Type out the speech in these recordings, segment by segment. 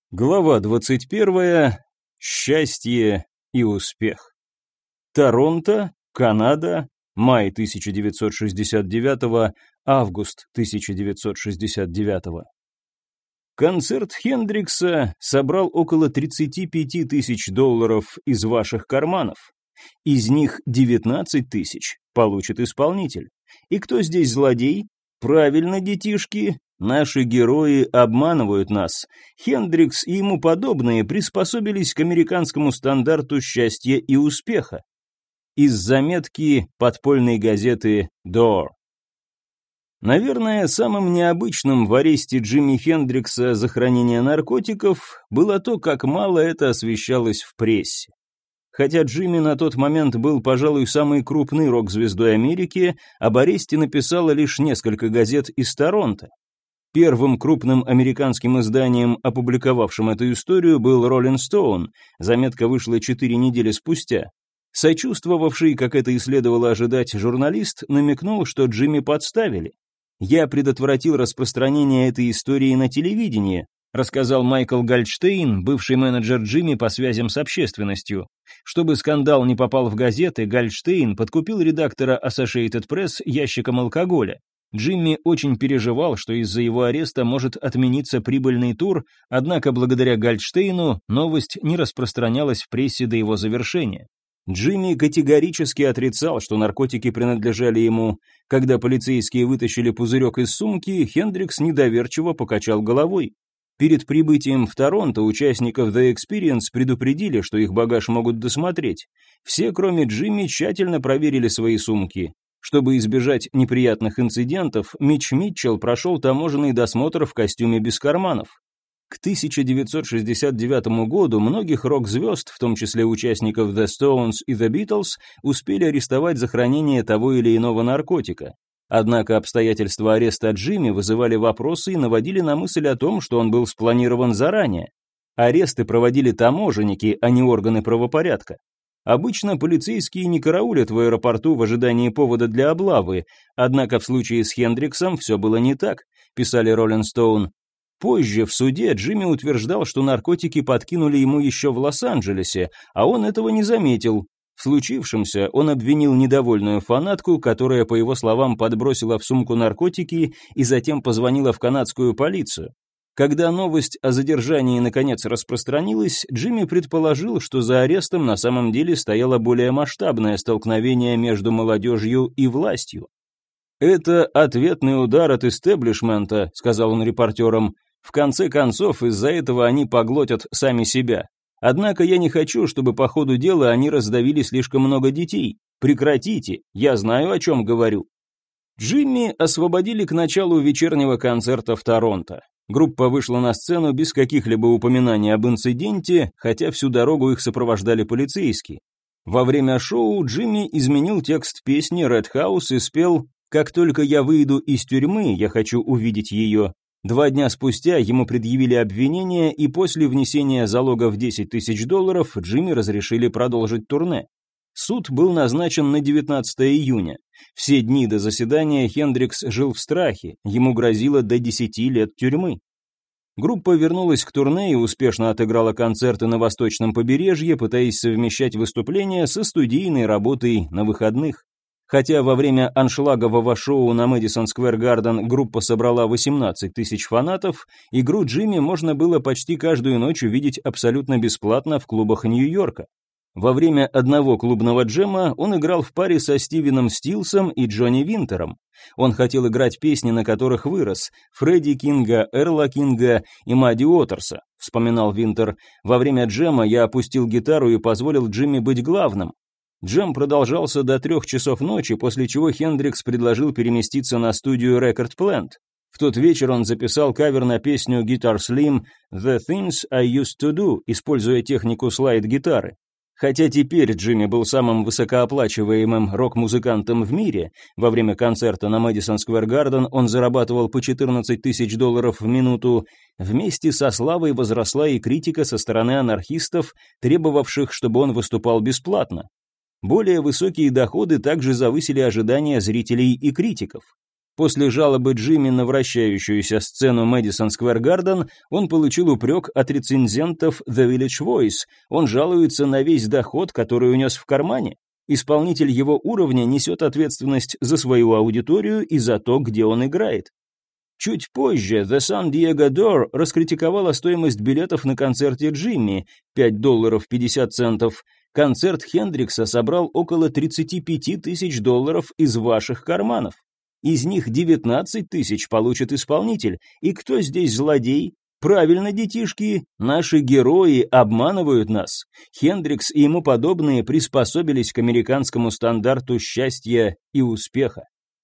Глава 21. Счастье и успех. Торонто, Канада, май 1969, август 1969. Концерт Хендрикса собрал около 35 тысяч долларов из ваших карманов. Из них 19 тысяч получит исполнитель. И кто здесь злодей? Правильно, детишки. Наши герои обманывают нас. Хендрикс и ему подобные приспособились к американскому стандарту счастья и успеха. Из заметки подпольной газеты Door. Наверное, самым необычным в аресте Джимми Хендрикса за хранение наркотиков было то, как мало это освещалось в прессе. Хотя Джимми на тот момент был, пожалуй, самой крупной рок-звездой Америки, об аресте написало лишь несколько газет из Торонто. Первым крупным американским изданием, опубликовавшим эту историю, был Rolling Stone. Заметка вышла 4 недели спустя. Сочувствовавший, как это и следовало ожидать, журналист намекнул, что Джимми подставили. «Я предотвратил распространение этой истории на телевидении», рассказал Майкл Гольдштейн, бывший менеджер Джимми по связям с общественностью. Чтобы скандал не попал в газеты, Гольдштейн подкупил редактора Associated Press ящиком алкоголя. Джимми очень переживал, что из-за его ареста может отмениться прибыльный тур, однако благодаря Гольдштейну новость не распространялась в прессе до его завершения. Джимми категорически отрицал, что наркотики принадлежали ему. Когда полицейские вытащили пузырек из сумки, Хендрикс недоверчиво покачал головой. Перед прибытием в Торонто участников The Experience предупредили, что их багаж могут досмотреть. Все, кроме Джимми, тщательно проверили свои сумки. Чтобы избежать неприятных инцидентов, Митч Митчелл прошел таможенный досмотр в костюме без карманов. К 1969 году многих рок-звезд, в том числе участников The Stones и The Beatles, успели арестовать за хранение того или иного наркотика. Однако обстоятельства ареста Джимми вызывали вопросы и наводили на мысль о том, что он был спланирован заранее. Аресты проводили таможенники, а не органы правопорядка. Обычно полицейские не караулят в аэропорту в ожидании повода для облавы, однако в случае с Хендриксом все было не так, писали Rolling Stone. Позже в суде Джимми утверждал, что наркотики подкинули ему еще в Лос-Анджелесе, а он этого не заметил. В случившемся он обвинил недовольную фанатку, которая, по его словам, подбросила в сумку наркотики и затем позвонила в канадскую полицию. Когда новость о задержании наконец распространилась, Джимми предположил, что за арестом на самом деле стояло более масштабное столкновение между молодежью и властью. «Это ответный удар от истеблишмента», — сказал он репортерам. «В конце концов, из-за этого они поглотят сами себя. Однако я не хочу, чтобы по ходу дела они раздавили слишком много детей. Прекратите, я знаю, о чем говорю». Джимми освободили к началу вечернего концерта в Торонто. Группа вышла на сцену без каких-либо упоминаний об инциденте, хотя всю дорогу их сопровождали полицейские. Во время шоу Джимми изменил текст песни Red House и спел «Как только я выйду из тюрьмы, я хочу увидеть ее». 2 дня спустя ему предъявили обвинение, и после внесения залога в $10 тысяч Джимми разрешили продолжить турне. Суд был назначен на 19 июня. Все дни до заседания Хендрикс жил в страхе, ему грозило до 10 лет тюрьмы. Группа вернулась к турне и успешно отыграла концерты на восточном побережье, пытаясь совмещать выступления со студийной работой на выходных. Хотя во время аншлагового шоу на Мэдисон Сквер Гарден группа собрала 18 тысяч фанатов, игру Джимми можно было почти каждую ночь увидеть абсолютно бесплатно в клубах Нью-Йорка. Во время одного клубного джема он играл в паре со Стивеном Стилсом и Джонни Винтером. Он хотел играть песни, на которых вырос, Фредди Кинга, Эрла Кинга и Мадди Уотерса, вспоминал Винтер. Во время джема я опустил гитару и позволил Джимми быть главным. Джем продолжался до 3 часов ночи, после чего Хендрикс предложил переместиться на студию Record Plant. В тот вечер он записал кавер на песню Guitar Slim «The Things I Used to Do», используя технику слайд-гитары. Хотя теперь Джимми был самым высокооплачиваемым рок-музыкантом в мире, во время концерта на Мэдисон Сквер Гарден он зарабатывал по $14 тысяч в минуту, вместе со славой возросла и критика со стороны анархистов, требовавших, чтобы он выступал бесплатно. Более высокие доходы также завысили ожидания зрителей и критиков. После жалобы Джимми на вращающуюся сцену Мэдисон Сквер Гарден он получил упрек от рецензентов The Village Voice. Он жалуется на весь доход, который унес в кармане. Исполнитель его уровня несет ответственность за свою аудиторию и за то, где он играет. Чуть позже The San Diego Door раскритиковала стоимость билетов на концерте Джимми – $5.50. Концерт Хендрикса собрал около 35 тысяч долларов из ваших карманов. Из них 19 тысяч получит исполнитель. И кто здесь злодей? Правильно, детишки, наши герои обманывают нас. Хендрикс и ему подобные приспособились к американскому стандарту счастья и успеха.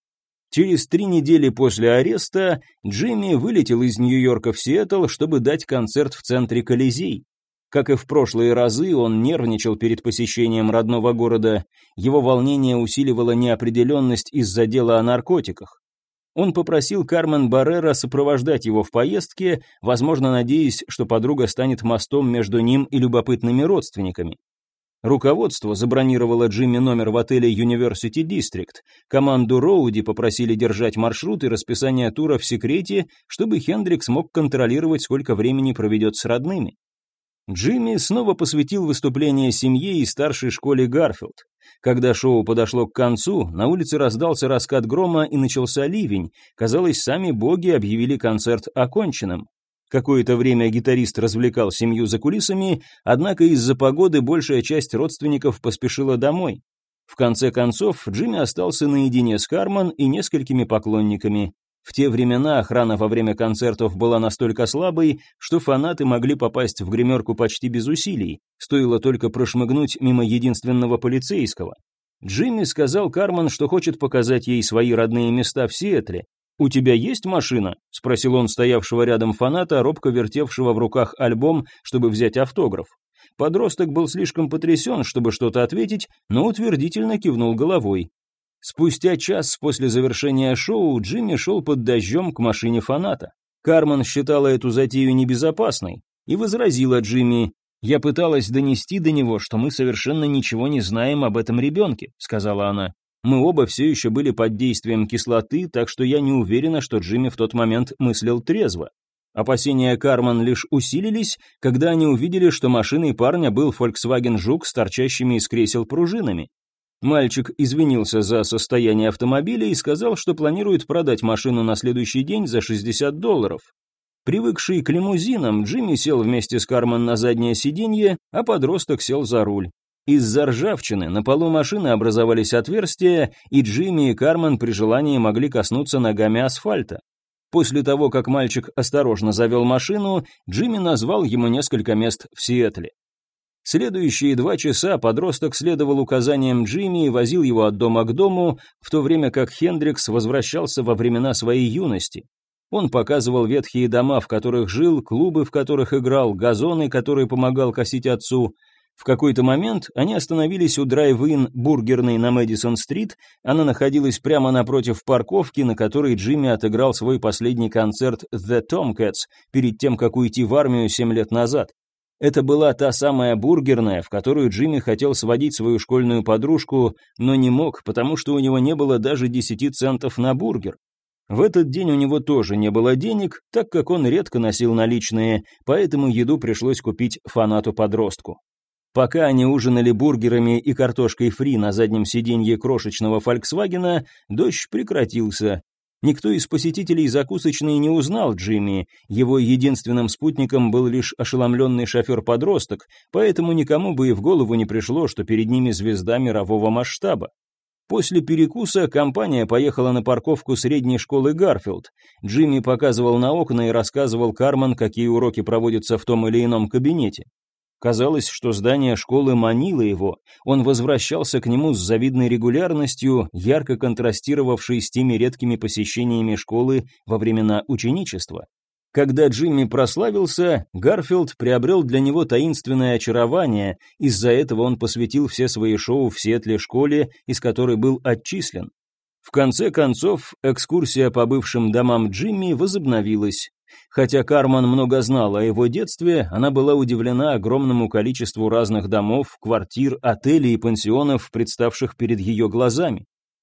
Через 3 недели после ареста Джимми вылетел из Нью-Йорка в Сиэтл, чтобы дать концерт в центре Колизей. Как и в прошлые разы, он нервничал перед посещением родного города. Его волнение усиливало неопределенность из-за дела о наркотиках. Он попросил Кармен Баррера сопровождать его в поездке, возможно, надеясь, что подруга станет мостом между ним и любопытными родственниками. Руководство забронировало Джимми номер в отеле University District. Команду Роуди попросили держать маршрут и расписание тура в секрете, чтобы Хендрикс мог контролировать, сколько времени проведет с родными. Джимми снова посвятил выступление семье и старшей школе Гарфилд. Когда шоу подошло к концу, на улице раздался раскат грома и начался ливень. Казалось, сами боги объявили концерт оконченным. Какое-то время гитарист развлекал семью за кулисами, однако из-за погоды большая часть родственников поспешила домой. В конце концов, Джимми остался наедине с Кармен и несколькими поклонниками. В те времена охрана во время концертов была настолько слабой, что фанаты могли попасть в гримерку почти без усилий, стоило только прошмыгнуть мимо единственного полицейского. Джимми сказал Кармен, что хочет показать ей свои родные места в Сиэтле. «У тебя есть машина?» – спросил он стоявшего рядом фаната, робко вертевшего в руках альбом, чтобы взять автограф. Подросток был слишком потрясен, чтобы что-то ответить, но утвердительно кивнул головой. Спустя час после завершения шоу Джимми шел под дождем к машине фаната. Кармен считала эту затею небезопасной и возразила Джимми: «Я пыталась донести до него, что мы совершенно ничего не знаем об этом ребенке», — сказала она. «Мы оба все еще были под действием кислоты, так что я не уверена, что Джимми в тот момент мыслил трезво». Опасения Кармен лишь усилились, когда они увидели, что машиной парня был Volkswagen Жук с торчащими из кресел пружинами. Мальчик извинился за состояние автомобиля и сказал, что планирует продать машину на следующий день за $60. Привыкший к лимузинам, Джимми сел вместе с Кармен на заднее сиденье, а подросток сел за руль. Из-за ржавчины на полу машины образовались отверстия, и Джимми и Кармен при желании могли коснуться ногами асфальта. После того, как мальчик осторожно завел машину, Джимми назвал ему несколько мест в Сиэтле. Следующие 2 часа подросток следовал указаниям Джимми и возил его от дома к дому, в то время как Хендрикс возвращался во времена своей юности. Он показывал ветхие дома, в которых жил, клубы, в которых играл, газоны, которые помогал косить отцу. В какой-то момент они остановились у драйв-ин бургерной на Мэдисон-стрит, она находилась прямо напротив парковки, на которой Джимми отыграл свой последний концерт The Tomcats перед тем, как уйти в армию 7 лет назад. Это была та самая бургерная, в которую Джимми хотел сводить свою школьную подружку, но не мог, потому что у него не было даже 10 центов на бургер. В этот день у него тоже не было денег, так как он редко носил наличные, поэтому еду пришлось купить фанату-подростку. Пока они ужинали бургерами и картошкой фри на заднем сиденье крошечного «Фольксвагена», дождь прекратился. Никто из посетителей закусочной не узнал Джимми, его единственным спутником был лишь ошеломленный шофер-подросток, поэтому никому бы и в голову не пришло, что перед ними звезда мирового масштаба. После перекуса компания поехала на парковку средней школы Гарфилд. Джимми показывал на окна и рассказывал Кармен, какие уроки проводятся в том или ином кабинете. Казалось, что здание школы манило его, он возвращался к нему с завидной регулярностью, ярко контрастировавшей с теми редкими посещениями школы во времена ученичества. Когда Джимми прославился, Гарфилд приобрел для него таинственное очарование, из-за этого он посвятил все свои шоу в Сиэтле школе, из которой был отчислен. В конце концов, экскурсия по бывшим домам Джимми возобновилась. Хотя Кармен много знала о его детстве, она была удивлена огромному количеству разных домов, квартир, отелей и пансионов, представших перед ее глазами.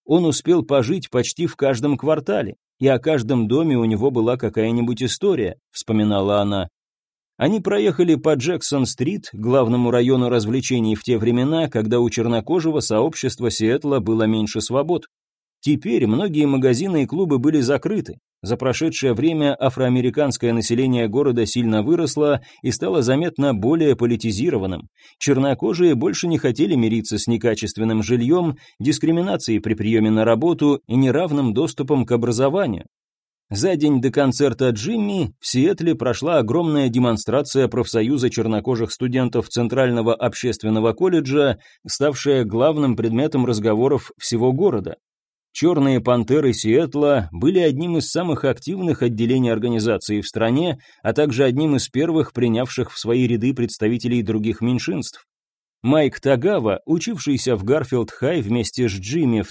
Он успел пожить почти в каждом квартале, и о каждом доме у него была какая-нибудь история, вспоминала она. Они проехали по Джексон-стрит, главному району развлечений в те времена, когда у чернокожего сообщества Сиэтла было меньше свобод. Теперь многие магазины и клубы были закрыты. За прошедшее время афроамериканское население города сильно выросло и стало заметно более политизированным. Чернокожие больше не хотели мириться с некачественным жильем, дискриминацией при приеме на работу и неравным доступом к образованию. За день до концерта Джимми в Сиэтле прошла огромная демонстрация профсоюза чернокожих студентов Центрального общественного колледжа, ставшая главным предметом разговоров всего города. Черные пантеры Сиэтла были одним из самых активных отделений организации в стране, а также одним из первых принявших в свои ряды представителей других меньшинств. Майк Тагава, учившийся в Гарфилд-Хай вместе с Джимми в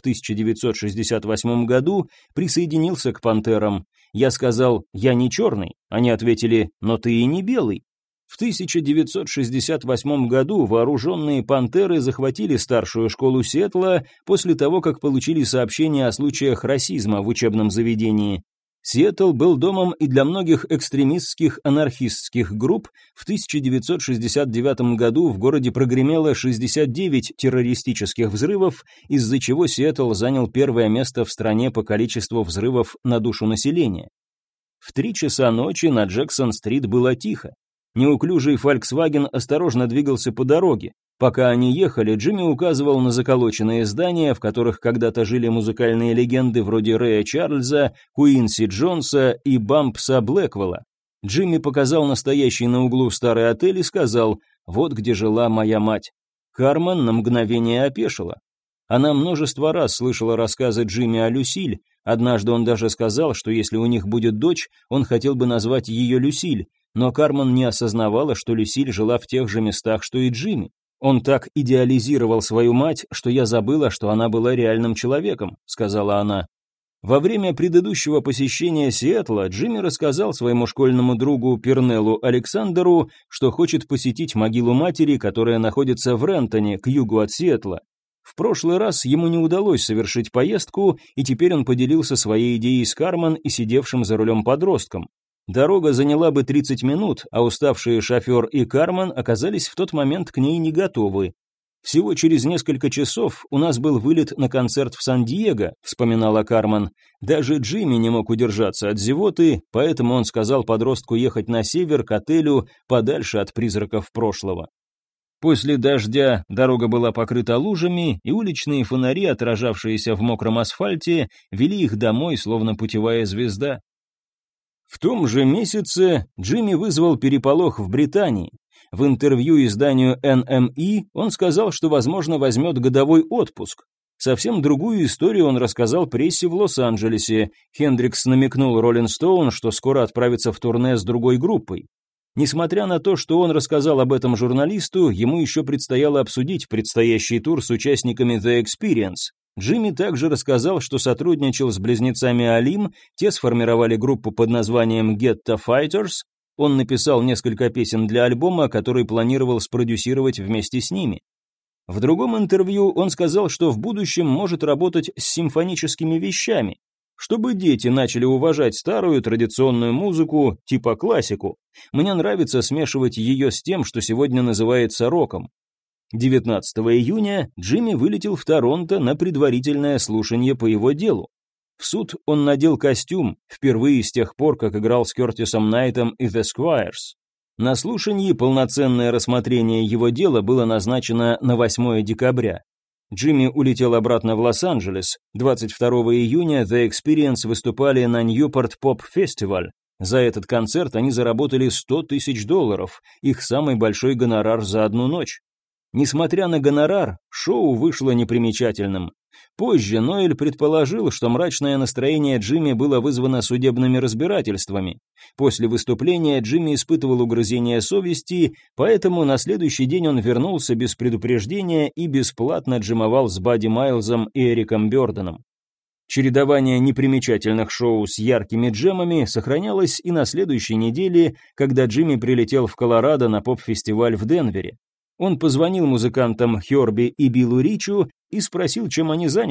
1968 году, присоединился к пантерам. Я сказал: «Я не черный». Они ответили: «Но ты и не белый». В 1968 году вооруженные пантеры захватили старшую школу Сиэтла после того, как получили сообщения о случаях расизма в учебном заведении. Сиэтл был домом и для многих экстремистских анархистских групп. В 1969 году в городе прогремело 69 террористических взрывов, из-за чего Сиэтл занял первое место в стране по количеству взрывов на душу населения. В 3 часа ночи на Джексон-стрит было тихо. Неуклюжий Volkswagen осторожно двигался по дороге. Пока они ехали, Джимми указывал на заколоченные здания, в которых когда-то жили музыкальные легенды вроде Рэя Чарльза, Куинси Джонса и Бампса Блэквелла. Джимми показал настоящий на углу старый отель и сказал: «Вот где жила моя мать». Кармен на мгновение опешила. Она множество раз слышала рассказы Джимми о Люсиль. Однажды он даже сказал, что если у них будет дочь, он хотел бы назвать ее Люсиль. Но Кармен не осознавала, что Люсиль жила в тех же местах, что и Джимми. «Он так идеализировал свою мать, что я забыла, что она была реальным человеком», — сказала она. Во время предыдущего посещения Сиэтла Джимми рассказал своему школьному другу Пернеллу Александеру, что хочет посетить могилу матери, которая находится в Рентоне, к югу от Сиэтла. В прошлый раз ему не удалось совершить поездку, и теперь он поделился своей идеей с Кармен и сидевшим за рулем подростком. Дорога заняла бы 30 минут, а уставшие шофер и Кармен оказались в тот момент к ней не готовы. «Всего через несколько часов у нас был вылет на концерт в Сан-Диего», — вспоминала Кармен. «Даже Джимми не мог удержаться от зевоты, поэтому он сказал подростку ехать на север к отелю, подальше от призраков прошлого». После дождя дорога была покрыта лужами, и уличные фонари, отражавшиеся в мокром асфальте, вели их домой, словно путевая звезда. В том же месяце Джимми вызвал переполох в Британии. В интервью изданию NME он сказал, что, возможно, возьмет годовой отпуск. Совсем другую историю он рассказал прессе в Лос-Анджелесе. Хендрикс намекнул Роллинг Стоун, что скоро отправится в турне с другой группой. Несмотря на то, что он рассказал об этом журналисту, ему еще предстояло обсудить предстоящий тур с участниками The Experience. Джимми также рассказал, что сотрудничал с близнецами Алим, те сформировали группу под названием Ghetto Fighters. Он написал несколько песен для альбома, который планировал спродюсировать вместе с ними. В другом интервью он сказал, что в будущем может работать с симфоническими вещами, чтобы дети начали уважать старую традиционную музыку, типа классику. Мне нравится смешивать ее с тем, что сегодня называется роком. 19 июня Джимми вылетел в Торонто на предварительное слушание по его делу. В суд он надел костюм, впервые с тех пор, как играл с Кертисом Найтом и The Squires. На слушании полноценное рассмотрение его дела было назначено на 8 декабря. Джимми улетел обратно в Лос-Анджелес. 22 июня The Experience выступали на Newport Pop Festival. За этот концерт они заработали $100 тысяч, их самый большой гонорар за одну ночь. Несмотря на гонорар, шоу вышло непримечательным. Позже Ноэль предположил, что мрачное настроение Джимми было вызвано судебными разбирательствами. После выступления Джимми испытывал угрызение совести, поэтому на следующий день он вернулся без предупреждения и бесплатно джимовал с Бадди Майлзом и Эриком Бёрденом. Чередование непримечательных шоу с яркими джемами сохранялось и на следующей неделе, когда Джимми прилетел в Колорадо на поп-фестиваль в Денвере. Он позвонил музыкантам Хёрби и Биллу Ричу и спросил, чем они заняты.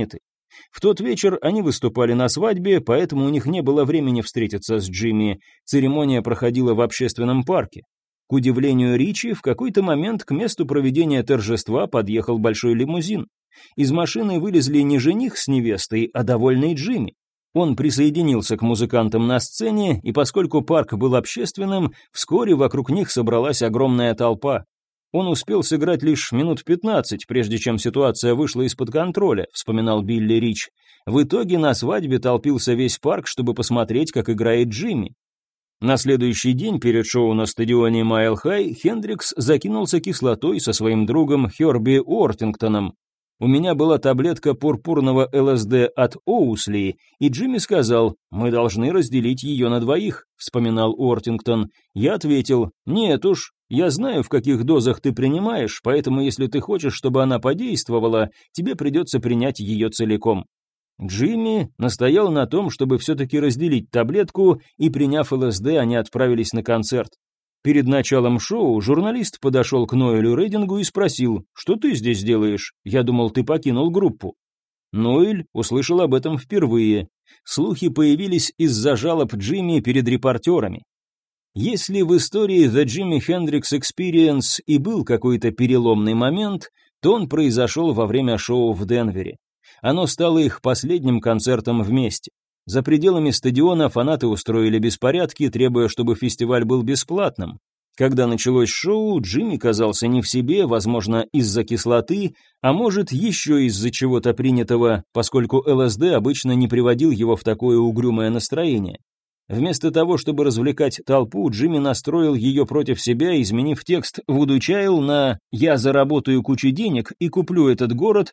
В тот вечер они выступали на свадьбе, поэтому у них не было времени встретиться с Джимми. Церемония проходила в общественном парке. К удивлению Ричи, в какой-то момент к месту проведения торжества подъехал большой лимузин. Из машины вылезли не жених с невестой, а довольный Джимми. Он присоединился к музыкантам на сцене, и поскольку парк был общественным, вскоре вокруг них собралась огромная толпа. Он успел сыграть лишь минут 15, прежде чем ситуация вышла из-под контроля, вспоминал Билли Рич. В итоге на свадьбе толпился весь парк, чтобы посмотреть, как играет Джимми. На следующий день перед шоу на стадионе Майл Хай Хендрикс закинулся кислотой со своим другом Херби Уортингтоном. «У меня была таблетка пурпурного ЛСД от Оусли, и Джимми сказал, мы должны разделить ее на двоих», — вспоминал Уортингтон. Я ответил, «Нет уж, я знаю, в каких дозах ты принимаешь, поэтому если ты хочешь, чтобы она подействовала, тебе придется принять ее целиком». Джимми настоял на том, чтобы все-таки разделить таблетку, и, приняв ЛСД, они отправились на концерт. Перед началом шоу журналист подошел к Ноэлю Рейдингу и спросил, «Что ты здесь делаешь? Я думал, ты покинул группу». Ноэль услышал об этом впервые. Слухи появились из-за жалоб Джимми перед репортерами. Если в истории The Jimi Hendrix Experience и был какой-то переломный момент, то он произошел во время шоу в Денвере. Оно стало их последним концертом вместе. За пределами стадиона фанаты устроили беспорядки, требуя, чтобы фестиваль был бесплатным. Когда началось шоу, Джимми казался не в себе, возможно, из-за кислоты, а может, еще из-за чего-то принятого, поскольку ЛСД обычно не приводил его в такое угрюмое настроение. Вместо того, чтобы развлекать толпу, Джимми настроил ее против себя, изменив текст «Вуду Чайл» на «Я заработаю кучу денег и куплю этот город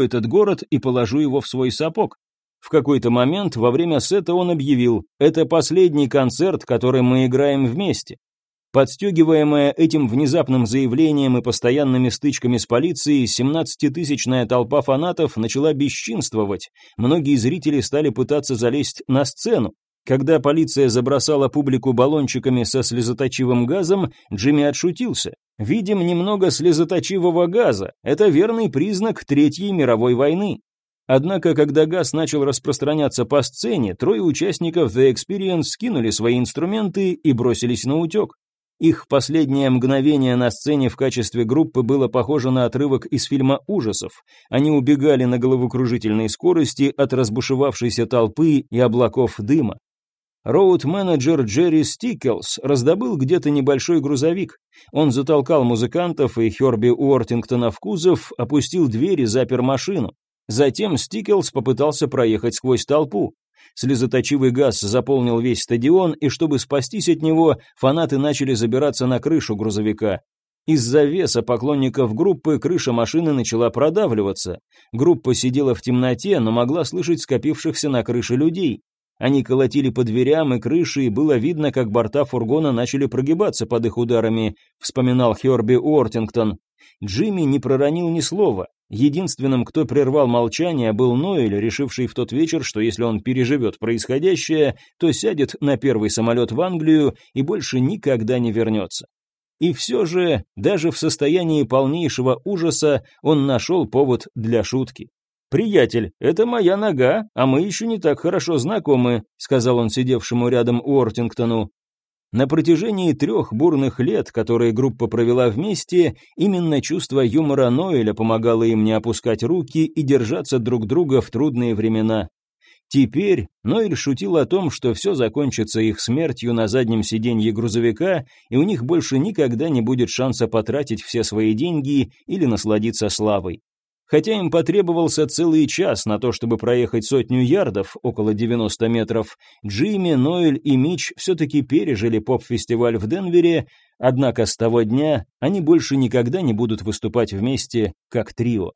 и положу его в свой сапог». В какой-то момент во время сета он объявил «Это последний концерт, который мы играем вместе». Подстегиваемая этим внезапным заявлением и постоянными стычками с полицией, 17-тысячная толпа фанатов начала бесчинствовать. Многие зрители стали пытаться залезть на сцену. Когда полиция забросала публику баллончиками со слезоточивым газом, Джимми отшутился. «Видим немного слезоточивого газа. Это верный признак Третьей мировой войны». Однако, когда газ начал распространяться по сцене, трое участников The Experience скинули свои инструменты и бросились на утек. Их последнее мгновение на сцене в качестве группы было похоже на отрывок из фильма ужасов. Они убегали на головокружительной скорости от разбушевавшейся толпы и облаков дыма. Роуд-менеджер Джерри Стикелс раздобыл где-то небольшой грузовик. Он затолкал музыкантов и Херби Уортингтона в кузов, опустил дверь и запер машину. Затем Стикелс попытался проехать сквозь толпу. Слезоточивый газ заполнил весь стадион, и чтобы спастись от него, фанаты начали забираться на крышу грузовика. Из-за веса поклонников группы крыша машины начала продавливаться. Группа сидела в темноте, но могла слышать скопившихся на крыше людей. Они колотили по дверям и крыше, и было видно, как борта фургона начали прогибаться под их ударами, вспоминал Херби Уортингтон. Джимми не проронил ни слова. Единственным, кто прервал молчание, был Ноэль, решивший в тот вечер, что если он переживет происходящее, то сядет на первый самолет в Англию и больше никогда не вернется. И все же, даже в состоянии полнейшего ужаса, он нашел повод для шутки. «Приятель, это моя нога, а мы еще не так хорошо знакомы», сказал он сидевшему рядом Уортингтону. На протяжении 3 бурных лет, которые группа провела вместе, именно чувство юмора Ноэля помогало им не опускать руки и держаться друг друга в трудные времена. Теперь Ноэль шутил о том, что все закончится их смертью на заднем сиденье грузовика, и у них больше никогда не будет шанса потратить все свои деньги или насладиться славой. Хотя им потребовался целый час на то, чтобы проехать 100 ярдов, около 90 метров, Джимми, Ноэль и Митч все-таки пережили поп-фестиваль в Денвере, однако с того дня они больше никогда не будут выступать вместе, как трио.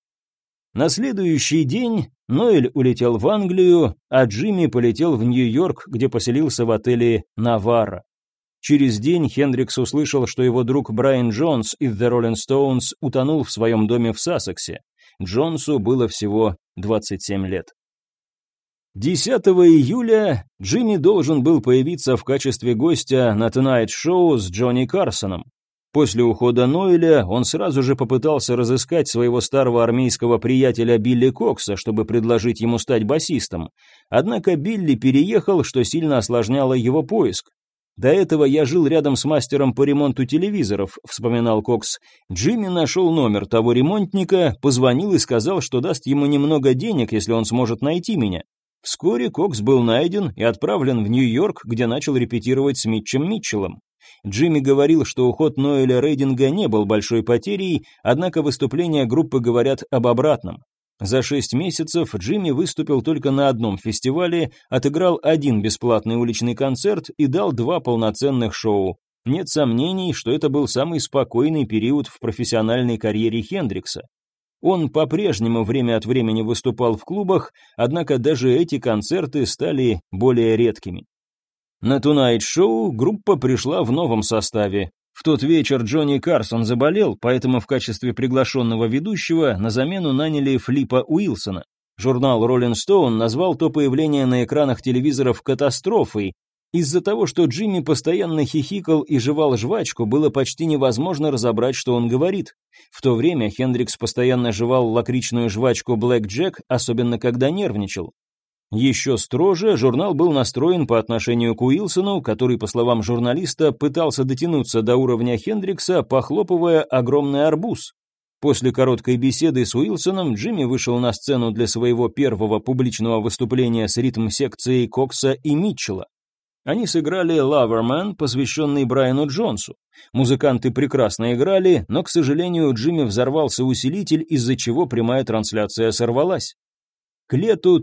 На следующий день Ноэль улетел в Англию, а Джимми полетел в Нью-Йорк, где поселился в отеле «Наварра». Через день Хендрикс услышал, что его друг Брайан Джонс из The Rolling Stones утонул в своем доме в Сассексе. Джонсу было всего 27 лет. 10 июля Джимми должен был появиться в качестве гостя на Tonight Show с Джонни Карсоном. После ухода Ноэля он сразу же попытался разыскать своего старого армейского приятеля Билли Кокса, чтобы предложить ему стать басистом. Однако Билли переехал, что сильно осложняло его поиск. «До этого я жил рядом с мастером по ремонту телевизоров», — вспоминал Кокс. «Джимми нашел номер того ремонтника, позвонил и сказал, что даст ему немного денег, если он сможет найти меня». Вскоре Кокс был найден и отправлен в Нью-Йорк, где начал репетировать с Митчем Митчеллом. Джимми говорил, что уход Ноэля Рейдинга не был большой потерей, однако выступления группы говорят об обратном. За 6 месяцев Джимми выступил только на одном фестивале, отыграл 1 бесплатный уличный концерт и дал 2 полноценных шоу. Нет сомнений, что это был самый спокойный период в профессиональной карьере Хендрикса. Он по-прежнему время от времени выступал в клубах, однако даже эти концерты стали более редкими. На Tonight Show группа пришла в новом составе. В тот вечер Джонни Карсон заболел, поэтому в качестве приглашенного ведущего на замену наняли Флипа Уилсона. Журнал Rolling Stone назвал то появление на экранах телевизоров катастрофой. Из-за того, что Джимми постоянно хихикал и жевал жвачку, было почти невозможно разобрать, что он говорит. В то время Хендрикс постоянно жевал лакричную жвачку Black Jack, особенно когда нервничал. Еще строже журнал был настроен по отношению к Уилсону, который, по словам журналиста, пытался дотянуться до уровня Хендрикса, похлопывая огромный арбуз. После короткой беседы с Уилсоном Джимми вышел на сцену для своего первого публичного выступления с ритм-секцией Кокса и Митчелла. Они сыграли «Loverman», посвященный Брайану Джонсу. Музыканты прекрасно играли, но, к сожалению, у Джимми взорвался усилитель, из-за чего прямая трансляция сорвалась. К лету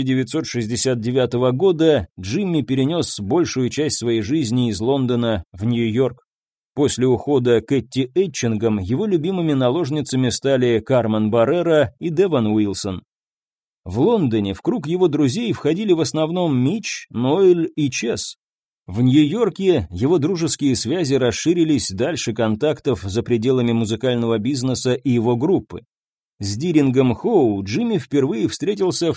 1969 года Джимми перенес большую часть своей жизни из Лондона в Нью-Йорк. После ухода Кэти Этчингем его любимыми наложницами стали Кармен Баррера и Девон Уилсон. В Лондоне в круг его друзей входили в основном Митч, Ноэль и Чес. В Нью-Йорке его дружеские связи расширились дальше контактов за пределами музыкального бизнеса и его группы. С Дирингом Хоу Джимми впервые встретился в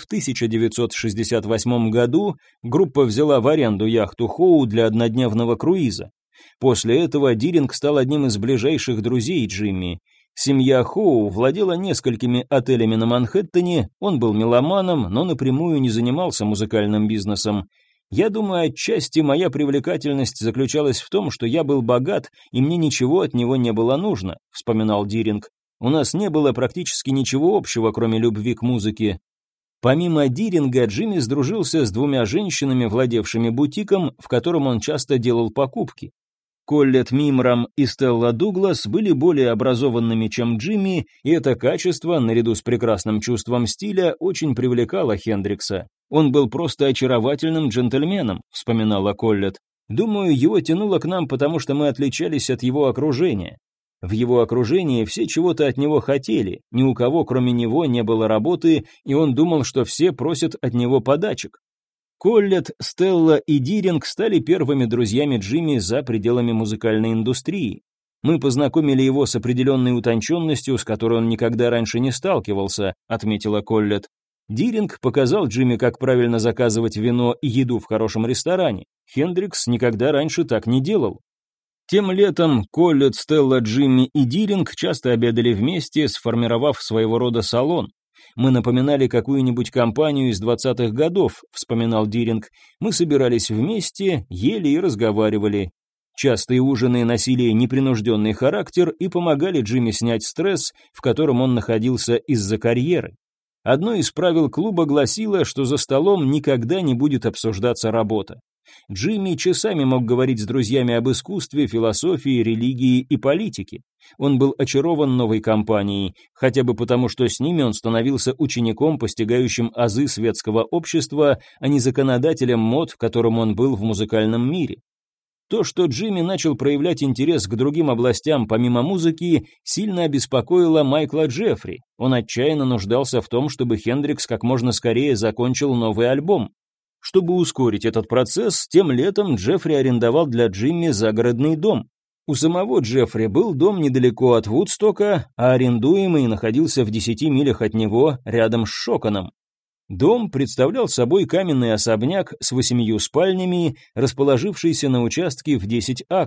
1968 году, группа взяла в аренду яхту Хоу для однодневного круиза. После этого Диринг стал одним из ближайших друзей Джимми. Семья Хоу владела несколькими отелями на Манхэттене, он был меломаном, но напрямую не занимался музыкальным бизнесом. «Я думаю, отчасти моя привлекательность заключалась в том, что я был богат, и мне ничего от него не было нужно», — вспоминал Диринг. «У нас не было практически ничего общего, кроме любви к музыке». Помимо Диринга, Джимми сдружился с 2 женщинами, владевшими бутиком, в котором он часто делал покупки. Коллет Мимрам и Стелла Дуглас были более образованными, чем Джимми, и это качество, наряду с прекрасным чувством стиля, очень привлекало Хендрикса. «Он был просто очаровательным джентльменом», — вспоминала Коллет. «Думаю, его тянуло к нам, потому что мы отличались от его окружения. В его окружении все чего-то от него хотели, ни у кого кроме него не было работы, и он думал, что все просят от него подачек». Коллет, Стелла и Диринг стали первыми друзьями Джимми за пределами музыкальной индустрии. «Мы познакомили его с определенной утонченностью, с которой он никогда раньше не сталкивался», — отметила Коллет. Диринг показал Джимми, как правильно заказывать вино и еду в хорошем ресторане. Хендрикс никогда раньше так не делал. Тем летом Коллет, Стелла, Джимми и Диринг часто обедали вместе, сформировав своего рода салон. «Мы напоминали какую-нибудь компанию из 20-х годов», — вспоминал Диринг. «Мы собирались вместе, ели и разговаривали. Частые ужины носили непринужденный характер и помогали Джимми снять стресс, в котором он находился из-за карьеры. Одно из правил клуба гласило, что за столом никогда не будет обсуждаться работа. Джимми часами мог говорить с друзьями об искусстве, философии, религии и политике. Он был очарован новой компанией, хотя бы потому, что с ними он становился учеником, постигающим азы светского общества, а не законодателем мод, которым он был в музыкальном мире. То, что Джимми начал проявлять интерес к другим областям помимо музыки, сильно обеспокоило Майкла Джеффри. Он отчаянно нуждался в том, чтобы Хендрикс как можно скорее закончил новый альбом. Чтобы ускорить этот процесс, тем летом Джеффри арендовал для Джимми загородный дом. У самого Джеффри был дом недалеко от Вудстока, а арендуемый находился в 10 милях от него, рядом с Шоконом. Дом представлял собой каменный особняк с 8 спальнями, расположившийся на участке в 10 акров.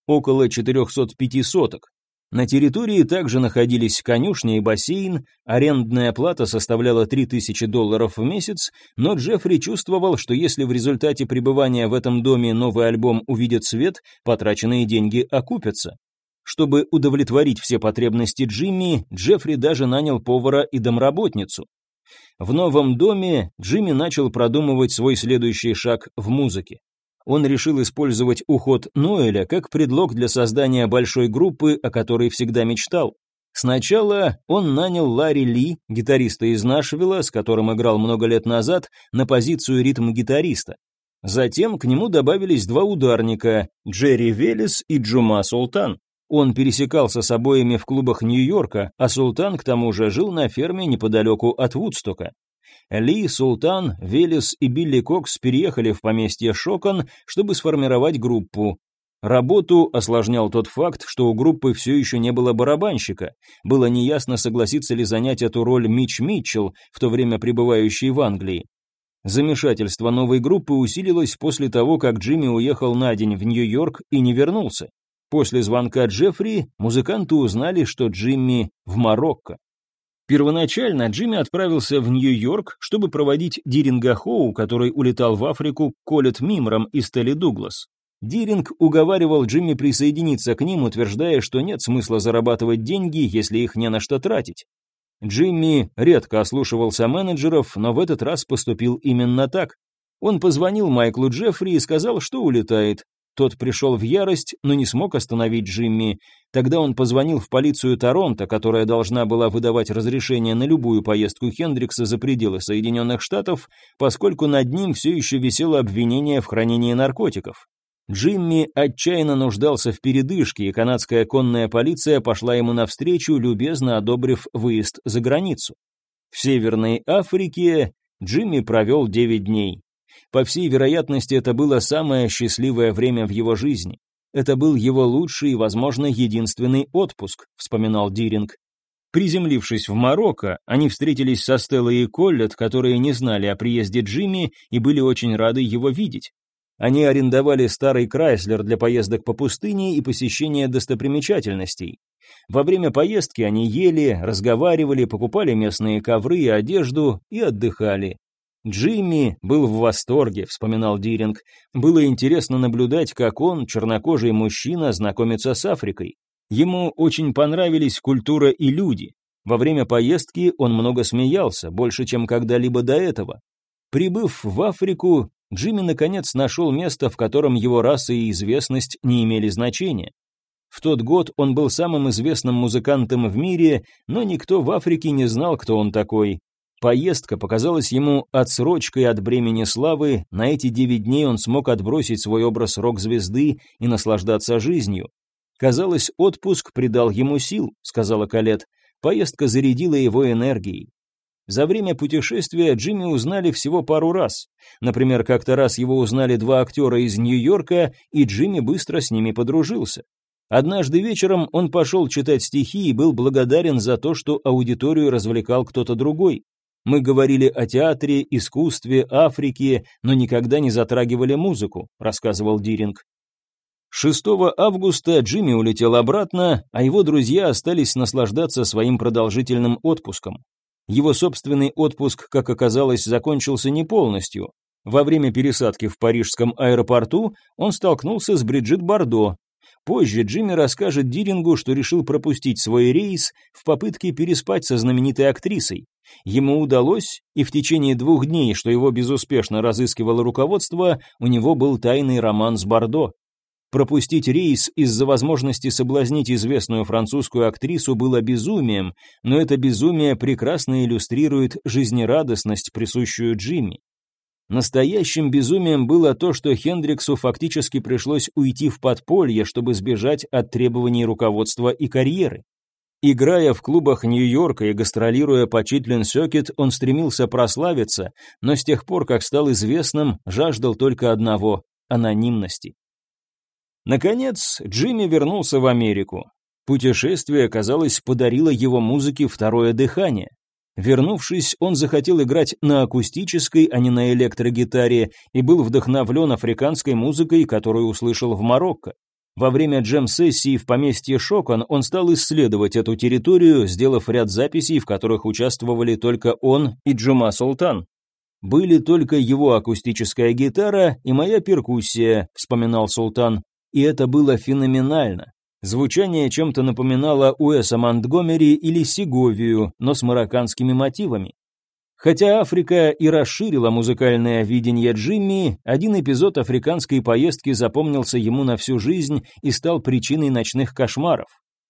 около 405 соток. На территории также находились конюшня и бассейн, арендная плата составляла $3000 в месяц, но Джеффри чувствовал, что если в результате пребывания в этом доме новый альбом увидит свет, потраченные деньги окупятся. Чтобы удовлетворить все потребности Джимми, Джеффри даже нанял повара и домработницу. В новом доме Джимми начал продумывать свой следующий шаг в музыке. Он решил использовать уход Ноэля как предлог для создания большой группы, о которой всегда мечтал. Сначала он нанял Ларри Ли, гитариста из Нашвилла, с которым играл много лет назад, на позицию ритм-гитариста. Затем к нему добавились два ударника – Джерри Велес и Джума Султан. Он пересекался с обоими в клубах Нью-Йорка, а Султан к тому же жил на ферме неподалеку от Вудстока. Ли, Султан, Велес и Билли Кокс переехали в поместье Шокон, чтобы сформировать группу. Работу осложнял тот факт, что у группы все еще не было барабанщика. Было неясно, согласится ли занять эту роль Митч Митчелл, в то время пребывающий в Англии. Замешательство новой группы усилилось после того, как Джимми уехал на день в Нью-Йорк и не вернулся. После звонка Джеффри музыканты узнали, что Джимми в Марокко. Первоначально Джимми отправился в Нью-Йорк, чтобы проводить Диринга Хоу, который улетал в Африку к Колет Мимрам и Стелли Дуглас. Диринг уговаривал Джимми присоединиться к ним, утверждая, что нет смысла зарабатывать деньги, если их не на что тратить. Джимми редко ослушивался менеджеров, но в этот раз поступил именно так. Он позвонил Майклу Джеффри и сказал, что улетает. Тот пришел в ярость, но не смог остановить Джимми. Тогда он позвонил в полицию Торонто, которая должна была выдавать разрешение на любую поездку Хендрикса за пределы Соединенных Штатов, поскольку над ним все еще висело обвинение в хранении наркотиков. Джимми отчаянно нуждался в передышке, и канадская конная полиция пошла ему навстречу, любезно одобрив выезд за границу. В Северной Африке Джимми провел 9 дней. По всей вероятности, это было самое счастливое время в его жизни. Это был его лучший и, возможно, единственный отпуск, вспоминал Диринг. Приземлившись в Марокко, они встретились со Стеллой и Коллет, которые не знали о приезде Джимми и были очень рады его видеть. Они арендовали старый Крайслер для поездок по пустыне и посещения достопримечательностей. Во время поездки они ели, разговаривали, покупали местные ковры и одежду и отдыхали. Джимми был в восторге, вспоминал Диринг. Было интересно наблюдать, как он, чернокожий мужчина, знакомится с Африкой. Ему очень понравились культура и люди. Во время поездки он много смеялся, больше, чем когда-либо до этого. Прибыв в Африку, Джимми наконец нашел место, в котором его раса и известность не имели значения. В тот год он был самым известным музыкантом в мире, но никто в Африке не знал, кто он такой. Поездка показалась ему отсрочкой от бремени славы, на эти 9 дней он смог отбросить свой образ рок-звезды и наслаждаться жизнью. «Казалось, отпуск придал ему сил», — сказала Колет. Поездка зарядила его энергией. За время путешествия Джимми узнали всего пару раз. Например, как-то раз его узнали 2 актера из Нью-Йорка, и Джимми быстро с ними подружился. Однажды вечером он пошел читать стихи и был благодарен за то, что аудиторию развлекал кто-то другой. Мы говорили о театре, искусстве, Африке, но никогда не затрагивали музыку, рассказывал Диринг. 6 августа Джимми улетел обратно, а его друзья остались наслаждаться своим продолжительным отпуском. Его собственный отпуск, как оказалось, закончился не полностью. Во время пересадки в парижском аэропорту он столкнулся с Бриджит Бардо. Позже Джимми расскажет Дирингу, что решил пропустить свой рейс в попытке переспать со знаменитой актрисой. Ему удалось, и в течение 2 дней, что его безуспешно разыскивало руководство, у него был тайный роман с Бардо. Пропустить рейс из-за возможности соблазнить известную французскую актрису было безумием, но это безумие прекрасно иллюстрирует жизнерадостность, присущую Джимми. Настоящим безумием было то, что Хендриксу фактически пришлось уйти в подполье, чтобы сбежать от требований руководства и карьеры. Играя в клубах Нью-Йорка и гастролируя по Chitlin Circuit, он стремился прославиться, но с тех пор, как стал известным, жаждал только одного – анонимности. Наконец, Джимми вернулся в Америку. Путешествие, казалось, подарило его музыке второе дыхание. Вернувшись, он захотел играть на акустической, а не на электрогитаре, и был вдохновлен африканской музыкой, которую услышал в Марокко. Во время джем-сессии в поместье Шокон он стал исследовать эту территорию, сделав ряд записей, в которых участвовали только он и Джума Султан. «Были только его акустическая гитара и моя перкуссия», — вспоминал Султан, — «и это было феноменально. Звучание чем-то напоминало Уэса Монтгомери или Сеговию, но с марокканскими мотивами». Хотя Африка и расширила музыкальное видение Джимми, один эпизод африканской поездки запомнился ему на всю жизнь и стал причиной ночных кошмаров.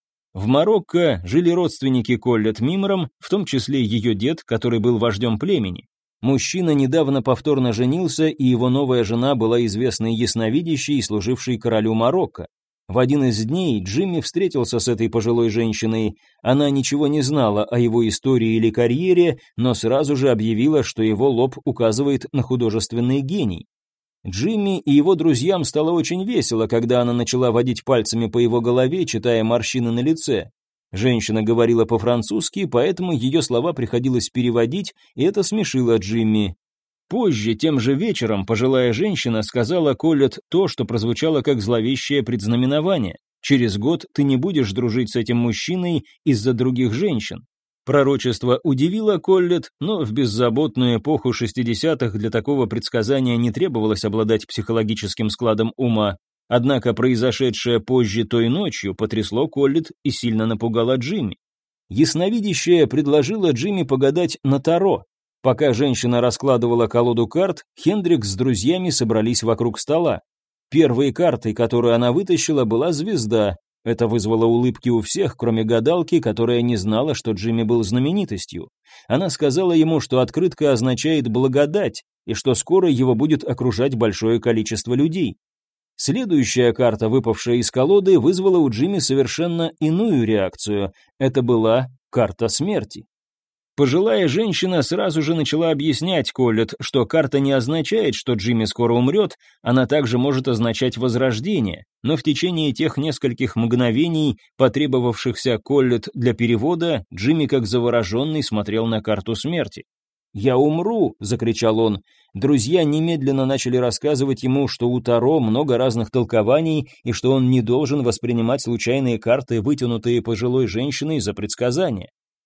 В Марокко жили родственники Коллет Мимрам, в том числе ее дед, который был вождем племени. Мужчина недавно повторно женился, и его новая жена была известной ясновидящей, служившей королю Марокко. В один из дней Джимми встретился с этой пожилой женщиной. Она ничего не знала о его истории или карьере, но сразу же объявила, что его лоб указывает на художественный гений. Джимми и его друзьям стало очень весело, когда она начала водить пальцами по его голове, читая морщины на лице. Женщина говорила по-французски, поэтому ее слова приходилось переводить, и это смешило Джимми. Позже, тем же вечером, пожилая женщина сказала Коллет то, что прозвучало как зловещее предзнаменование. «Через год ты не будешь дружить с этим мужчиной из-за других женщин». Пророчество удивило Коллет, но в беззаботную эпоху 60-х для такого предсказания не требовалось обладать психологическим складом ума. Однако произошедшее позже той ночью потрясло Коллет и сильно напугало Джимми. Ясновидящая предложила Джимми погадать на таро. Пока женщина раскладывала колоду карт, Хендрикс с друзьями собрались вокруг стола. Первой картой, которую она вытащила, была звезда. Это вызвало улыбки у всех, кроме гадалки, которая не знала, что Джимми был знаменитостью. Она сказала ему, что открытка означает благодать, и что скоро его будет окружать большое количество людей. Следующая карта, выпавшая из колоды, вызвала у Джимми совершенно иную реакцию. Это была карта смерти. Пожилая женщина сразу же начала объяснять Коллет, что карта не означает, что Джимми скоро умрет, она также может означать возрождение, но в течение тех нескольких мгновений, потребовавшихся Коллет для перевода, Джимми как завороженный смотрел на карту смерти. «Я умру!» — закричал он. Друзья немедленно начали рассказывать ему, что у Таро много разных толкований и что он не должен воспринимать случайные карты, вытянутые пожилой женщиной, за предсказания.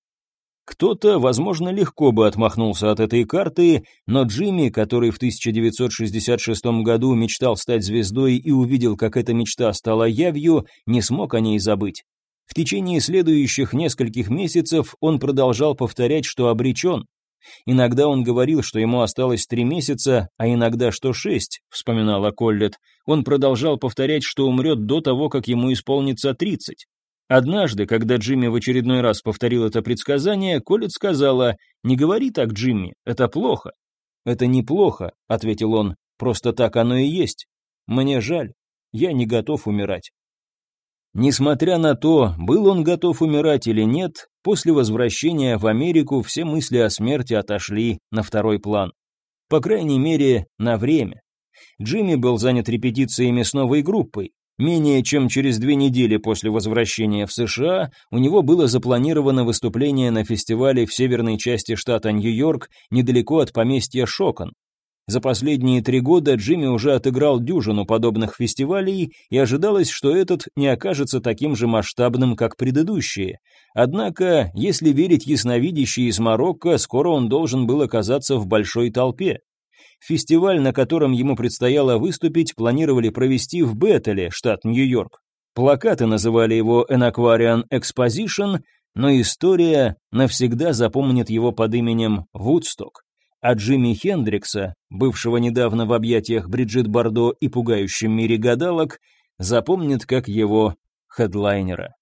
Кто-то, возможно, легко бы отмахнулся от этой карты, но Джимми, который в 1966 году мечтал стать звездой и увидел, как эта мечта стала явью, не смог о ней забыть. В течение следующих нескольких месяцев он продолжал повторять, что обречен. Иногда он говорил, что ему осталось 3 месяца, а иногда что 6, вспоминала Коллет. Он продолжал повторять, что умрет до того, как ему исполнится 30. Однажды, когда Джимми в очередной раз повторил это предсказание, Коллет сказала: «Не говори так, Джимми, это плохо». «Это неплохо», — ответил он, — «просто так оно и есть. Мне жаль, я не готов умирать». Несмотря на то, был он готов умирать или нет, после возвращения в Америку все мысли о смерти отошли на второй план. По крайней мере, на время. Джимми был занят репетициями с новой группой. Менее чем через 2 недели после возвращения в США у него было запланировано выступление на фестивале в северной части штата Нью-Йорк, недалеко от поместья Шокон. За последние 3 года Джимми уже отыграл дюжину подобных фестивалей, и ожидалось, что этот не окажется таким же масштабным, как предыдущие. Однако, если верить ясновидящей из Марокко, скоро он должен был оказаться в большой толпе. Фестиваль, на котором ему предстояло выступить, планировали провести в Беттеле, штат Нью-Йорк. Плакаты называли его An Aquarian Exposition, но история навсегда запомнит его под именем Вудсток. А Джимми Хендрикса, бывшего недавно в объятиях Бриджит Бардо и пугающем мире гадалок, запомнит как его хедлайнера.